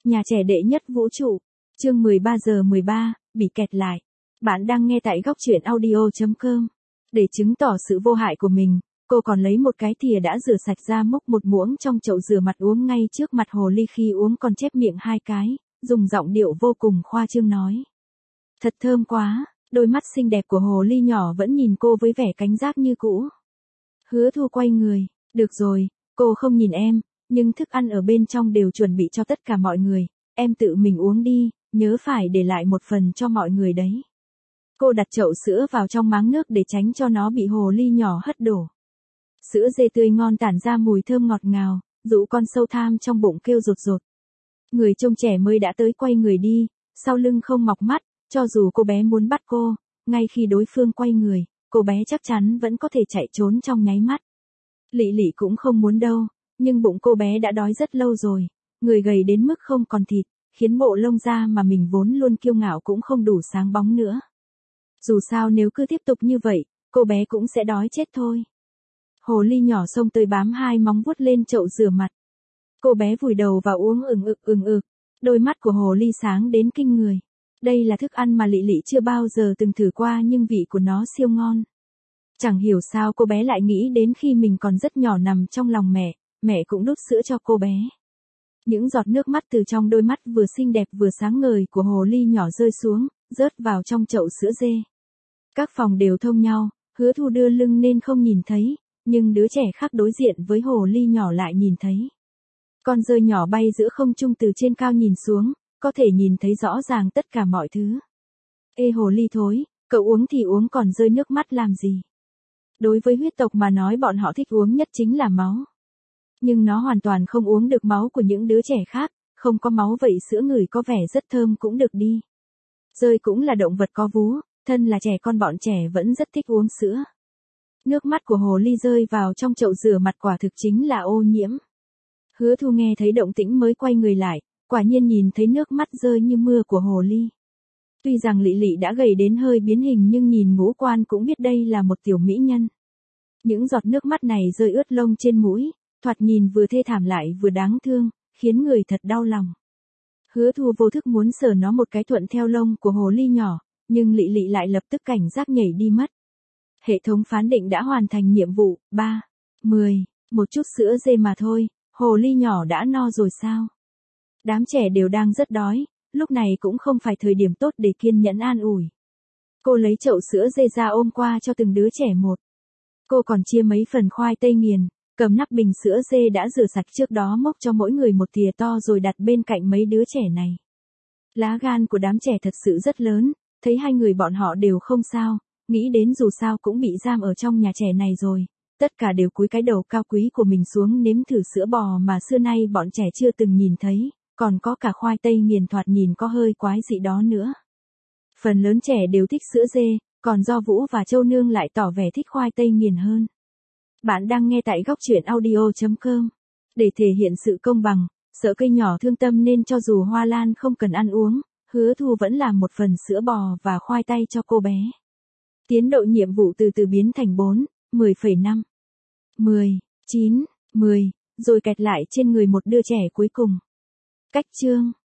Nhà trẻ đệ nhất vũ trụ. Chương 13 giờ 13, bị kẹt lại. Bạn đang nghe tại góc truyện audio.com. Để chứng tỏ sự vô hại của mình, cô còn lấy một cái thìa đã rửa sạch ra múc một muỗng trong chậu rửa mặt uống ngay trước mặt hồ ly, khi uống còn chép miệng 2 cái, dùng giọng điệu vô cùng khoa trương nói. Thật thơm quá, đôi mắt xinh đẹp của hồ ly nhỏ vẫn nhìn cô với vẻ cảnh giác như cũ. Hứa Thu quay người, được rồi, cô không nhìn em, nhưng thức ăn ở bên trong đều chuẩn bị cho tất cả mọi người, em tự mình uống đi, nhớ phải để lại một phần cho mọi người đấy. Cô đặt chậu sữa vào trong máng nước để tránh cho nó bị hồ ly nhỏ hất đổ. Sữa dê tươi ngon tản ra mùi thơm ngọt ngào, dụ con sâu tham trong bụng kêu rột rột. Người trông trẻ mới đã tới quay người đi, sau lưng không mọc mắt, cho dù cô bé muốn bắt cô, ngay khi đối phương quay người, cô bé chắc chắn vẫn có thể chạy trốn trong nháy mắt. Lị Lị cũng không muốn đâu, nhưng bụng cô bé đã đói rất lâu rồi, người gầy đến mức không còn thịt, khiến bộ lông da mà mình vốn luôn kiêu ngạo cũng không đủ sáng bóng nữa. Dù sao nếu cứ tiếp tục như vậy, cô bé cũng sẽ đói chết thôi. Hồ ly nhỏ xông tới bám 2 móng vuốt lên chậu rửa mặt. Cô bé vùi đầu vào uống ừng ực. Đôi mắt của hồ ly sáng đến kinh người. Đây là thức ăn mà Lị Lị chưa bao giờ từng thử qua, nhưng vị của nó siêu ngon. Chẳng hiểu sao cô bé lại nghĩ đến khi mình còn rất nhỏ nằm trong lòng mẹ cũng đút sữa cho cô bé. Những giọt nước mắt từ trong đôi mắt vừa xinh đẹp vừa sáng ngời của hồ ly nhỏ rơi xuống, rớt vào trong chậu sữa dê. Các phòng đều thông nhau, Hứa Thu đưa lưng nên không nhìn thấy, nhưng đứa trẻ khác đối diện với hồ ly nhỏ lại nhìn thấy. Con dơi nhỏ bay giữa không trung từ trên cao nhìn xuống, có thể nhìn thấy rõ ràng tất cả mọi thứ. Ê hồ ly thối, cậu uống thì uống còn rơi nước mắt làm gì? Đối với huyết tộc mà nói, bọn họ thích uống nhất chính là máu. Nhưng nó hoàn toàn không uống được máu của những đứa trẻ khác, không có máu vậy sữa ngửi có vẻ rất thơm cũng được đi. Dơi cũng là động vật có vú, thân là trẻ con bọn trẻ vẫn rất thích uống sữa. Nước mắt của hồ ly rơi vào trong chậu rửa mặt quả thực chính là ô nhiễm. Hứa Thu nghe thấy động tĩnh mới quay người lại, quả nhiên nhìn thấy nước mắt rơi như mưa của hồ ly. Tuy rằng Lị Lị đã gầy đến hơi biến hình, nhưng nhìn ngũ quan cũng biết đây là một tiểu mỹ nhân. Những giọt nước mắt này rơi ướt lông trên mũi, thoạt nhìn vừa thê thảm lại vừa đáng thương, khiến người thật đau lòng. Hứa Thu vô thức muốn sờ nó một cái thuận theo lông của hồ ly nhỏ, nhưng Lị Lị lại lập tức cảnh giác nhảy đi mất. Hệ thống phán định đã hoàn thành nhiệm vụ. 10. Một chút sữa dê mà thôi, hồ ly nhỏ đã no rồi sao? Đám trẻ đều đang rất đói, lúc này cũng không phải thời điểm tốt để kiên nhẫn an ủi. Cô lấy chậu sữa dê ra ôm qua cho từng đứa trẻ một. Cô còn chia mấy phần khoai tây nghiền, cầm nắp bình sữa dê đã rửa sạch trước đó mốc cho mỗi người một thìa to rồi đặt bên cạnh mấy đứa trẻ này. Lá gan của đám trẻ thật sự rất lớn, thấy hai người bọn họ đều không sao, nghĩ đến dù sao cũng bị giam ở trong nhà trẻ này rồi, tất cả đều cúi cái đầu cao quý của mình xuống nếm thử sữa bò mà xưa nay bọn trẻ chưa từng nhìn thấy, còn có cả khoai tây nghiền thoạt nhìn có hơi quái dị đó nữa. Phần lớn trẻ đều thích sữa dê, còn Do Vũ và Châu Nương lại tỏ vẻ thích khoai tây nghiền hơn. Bạn đang nghe tại góc truyện audio.com. Để thể hiện sự công bằng, sợ cây nhỏ thương tâm nên cho dù Hoa Lan không cần ăn uống, Hứa Thu vẫn làm một phần sữa bò và khoai tây cho cô bé. Tiến độ nhiệm vụ từ từ biến thành 10,5, 10, 9, 10, rồi kẹt lại trên người một đứa trẻ cuối cùng. Cách chương